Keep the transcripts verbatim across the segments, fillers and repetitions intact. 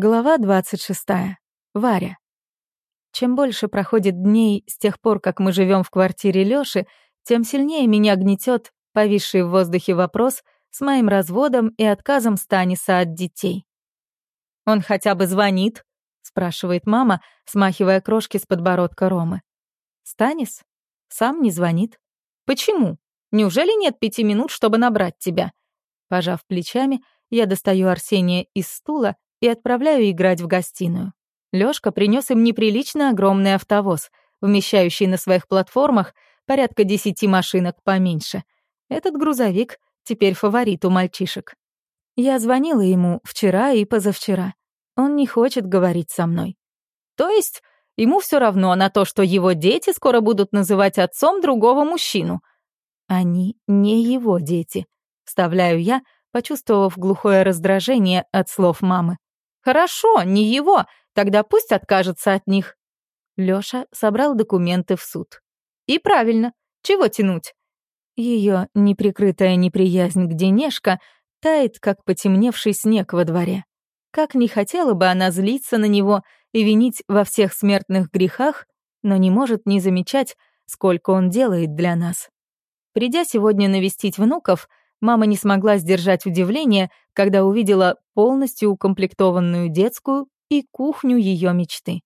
Глава двадцать шестая. Варя. Чем больше проходит дней с тех пор, как мы живем в квартире Лёши, тем сильнее меня гнетет повисший в воздухе вопрос с моим разводом и отказом Станиса от детей. «Он хотя бы звонит?» — спрашивает мама, смахивая крошки с подбородка Ромы. «Станис? Сам не звонит. Почему? Неужели нет пяти минут, чтобы набрать тебя?» Пожав плечами, я достаю Арсения из стула и отправляю играть в гостиную. Лёшка принёс им неприлично огромный автовоз, вмещающий на своих платформах порядка десяти машинок поменьше. Этот грузовик теперь фаворит у мальчишек. Я звонила ему вчера и позавчера. Он не хочет говорить со мной. То есть ему всё равно на то, что его дети скоро будут называть отцом другого мужчину. Они не его дети, вставляю я, почувствовав глухое раздражение от слов мамы. «Хорошо, не его, тогда пусть откажется от них». Лёша собрал документы в суд. «И правильно, чего тянуть?» Её неприкрытая неприязнь к Денежка тает, как потемневший снег во дворе. Как не хотела бы она злиться на него и винить во всех смертных грехах, но не может не замечать, сколько он делает для нас. Придя сегодня навестить внуков, мама не смогла сдержать удивление, когда увидела полностью укомплектованную детскую и кухню ее мечты.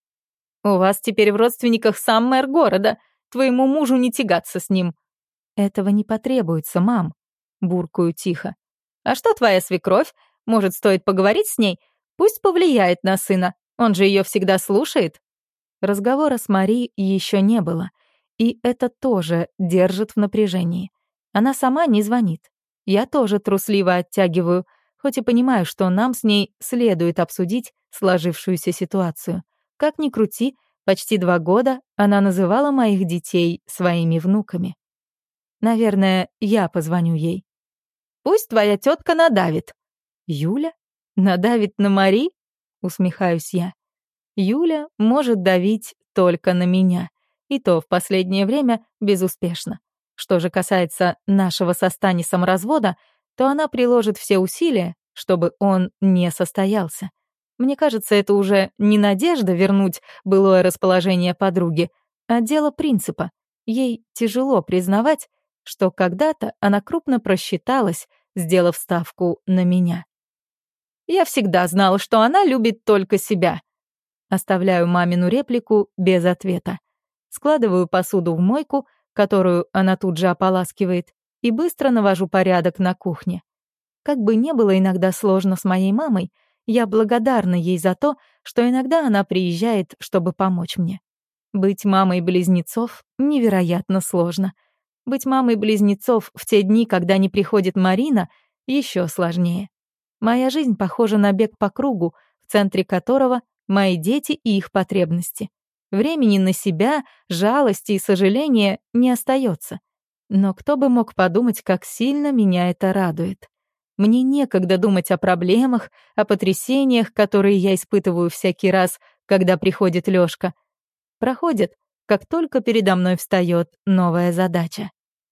«У вас теперь в родственниках сам мэр города. Твоему мужу не тягаться с ним». «Этого не потребуется, мам», — буркую тихо. «А что твоя свекровь? Может, стоит поговорить с ней? Пусть повлияет на сына. Он же ее всегда слушает». Разговора с Мари еще не было, и это тоже держит в напряжении. Она сама не звонит. Я тоже трусливо оттягиваю, хоть и понимаю, что нам с ней следует обсудить сложившуюся ситуацию. Как ни крути, почти два года она называла моих детей своими внуками. Наверное, я позвоню ей. «Пусть твоя тетка надавит». «Юля? Надавит на Мари?» — усмехаюсь я. Юля может давить только на меня, и то в последнее время безуспешно. Что же касается нашего со Станисом развода, то она приложит все усилия, чтобы он не состоялся. Мне кажется, это уже не надежда вернуть былое расположение подруги, а дело принципа. Ей тяжело признавать, что когда-то она крупно просчиталась, сделав ставку на меня. «Я всегда знала, что она любит только себя». Оставляю мамину реплику без ответа. Складываю посуду в мойку, которую она тут же ополаскивает, и быстро навожу порядок на кухне. Как бы не было иногда сложно с моей мамой, я благодарна ей за то, что иногда она приезжает, чтобы помочь мне. Быть мамой близнецов невероятно сложно. Быть мамой близнецов в те дни, когда не приходит Марина, еще сложнее. Моя жизнь похожа на бег по кругу, в центре которого мои дети и их потребности. Времени на себя, жалости и сожаления не остается. Но кто бы мог подумать, как сильно меня это радует. Мне некогда думать о проблемах, о потрясениях, которые я испытываю всякий раз, когда приходит Лёшка. Проходит, как только передо мной встает новая задача.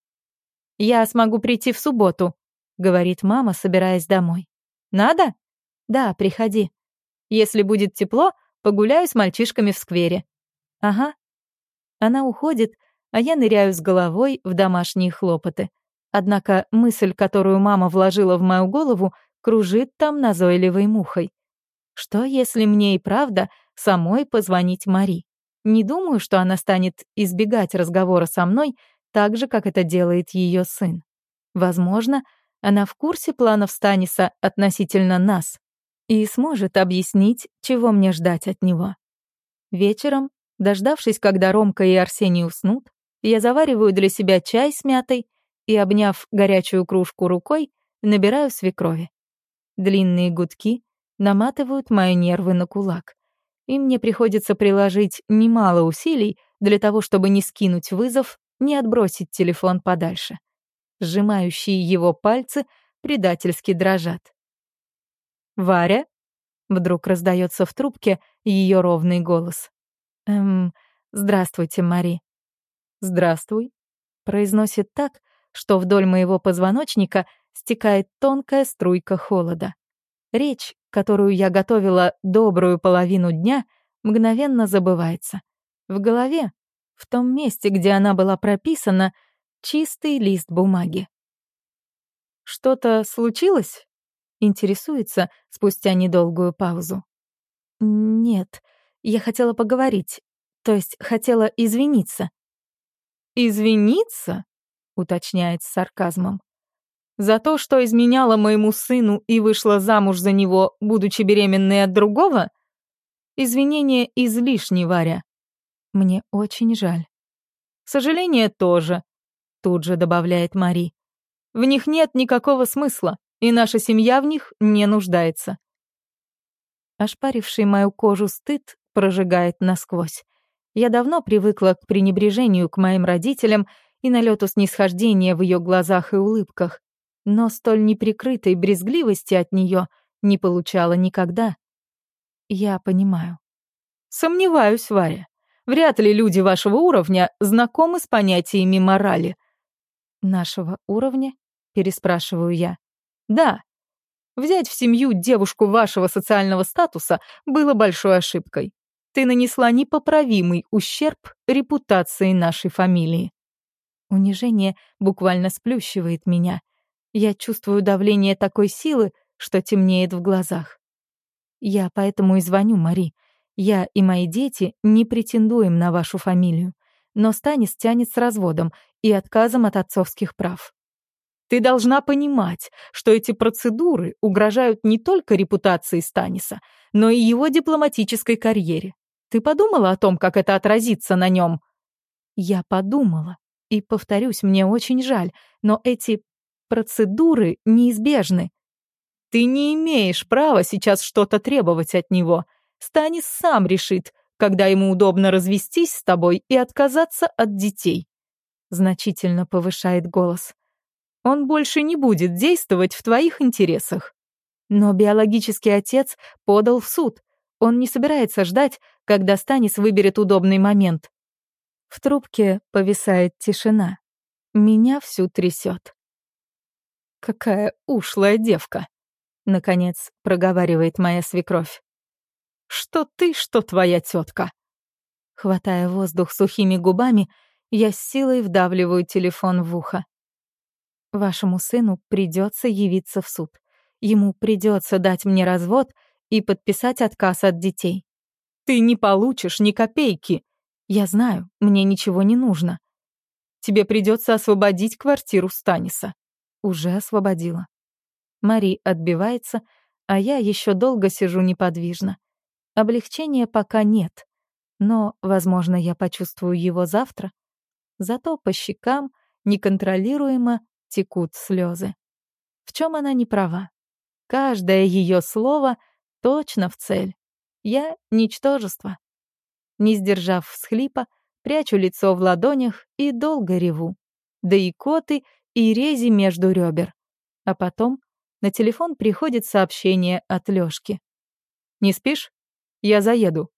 «Я смогу прийти в субботу», — говорит мама, собираясь домой. «Надо?» «Да, приходи. Если будет тепло, погуляю с мальчишками в сквере». «Ага». Она уходит, а я ныряю с головой в домашние хлопоты. Однако мысль, которую мама вложила в мою голову, кружит там назойливой мухой. Что, если мне и правда самой позвонить Мари? Не думаю, что она станет избегать разговора со мной так же, как это делает ее сын. Возможно, она в курсе планов Станиса относительно нас и сможет объяснить, чего мне ждать от него. Вечером, дождавшись, когда Ромка и Арсений уснут, я завариваю для себя чай с мятой и, обняв горячую кружку рукой, набираю свекрови. Длинные гудки наматывают мои нервы на кулак, и мне приходится приложить немало усилий для того, чтобы не скинуть вызов, не отбросить телефон подальше. Сжимающие его пальцы предательски дрожат. «Варя?» — вдруг раздается в трубке ее ровный голос. «Эм, здравствуйте, Мари». «Здравствуй», — произносит так, что вдоль моего позвоночника стекает тонкая струйка холода. Речь которую я готовила добрую половину дня, мгновенно забывается. В голове, в том месте, где она была прописана, чистый лист бумаги. «Что-то случилось?» — интересуется спустя недолгую паузу. «Нет, я хотела поговорить, то есть хотела извиниться». «Извиниться?» — уточняет с сарказмом. «За то, что изменяла моему сыну и вышла замуж за него, будучи беременной от другого? Извинения излишни, Варя. Мне очень жаль». «Сожаление тоже», — тут же добавляет Мари. «В них нет никакого смысла, и наша семья в них не нуждается». Ошпаривший мою кожу стыд прожигает насквозь. Я давно привыкла к пренебрежению к моим родителям и налету снисхождения в ее глазах и улыбках, но столь неприкрытой брезгливости от нее не получала никогда. Я понимаю. Сомневаюсь, Варя. Вряд ли люди вашего уровня знакомы с понятиями морали. Нашего уровня? Переспрашиваю я. Да. Взять в семью девушку вашего социального статуса было большой ошибкой. Ты нанесла непоправимый ущерб репутации нашей фамилии. Унижение буквально сплющивает меня. Я чувствую давление такой силы, что темнеет в глазах. Я поэтому и звоню, Мари. Я и мои дети не претендуем на вашу фамилию, но Станис тянет с разводом и отказом от отцовских прав. Ты должна понимать, что эти процедуры угрожают не только репутации Станиса, но и его дипломатической карьере. Ты подумала о том, как это отразится на нем? Я подумала. И, повторюсь, мне очень жаль, но эти процедуры неизбежны. Ты не имеешь права сейчас что-то требовать от него. Станис сам решит, когда ему удобно развестись с тобой и отказаться от детей. Значительно повышает голос. Он больше не будет действовать в твоих интересах. Но биологический отец подал в суд. Он не собирается ждать, когда Станис выберет удобный момент. В трубке повисает тишина. Меня всю трясет. «Какая ушлая девка!» — наконец проговаривает моя свекровь. «Что ты, что твоя тетка!» Хватая воздух сухими губами, я с силой вдавливаю телефон в ухо. Вашему сыну придется явиться в суд. Ему придется дать мне развод и подписать отказ от детей. Ты не получишь ни копейки. Я знаю, мне ничего не нужно. Тебе придется освободить квартиру Станиса. Уже освободила. Мари отбивается, а я еще долго сижу неподвижно. Облегчения пока нет, но, возможно, я почувствую его завтра. Зато по щекам неконтролируемо текут слезы. В чем она не права? Каждое ее слово точно в цель. Я — ничтожество. Не сдержав всхлипа, прячу лицо в ладонях и долго реву. Да и коты, и рези между ребер. А потом на телефон приходит сообщение от Лёшки. «Не спишь? Я заеду.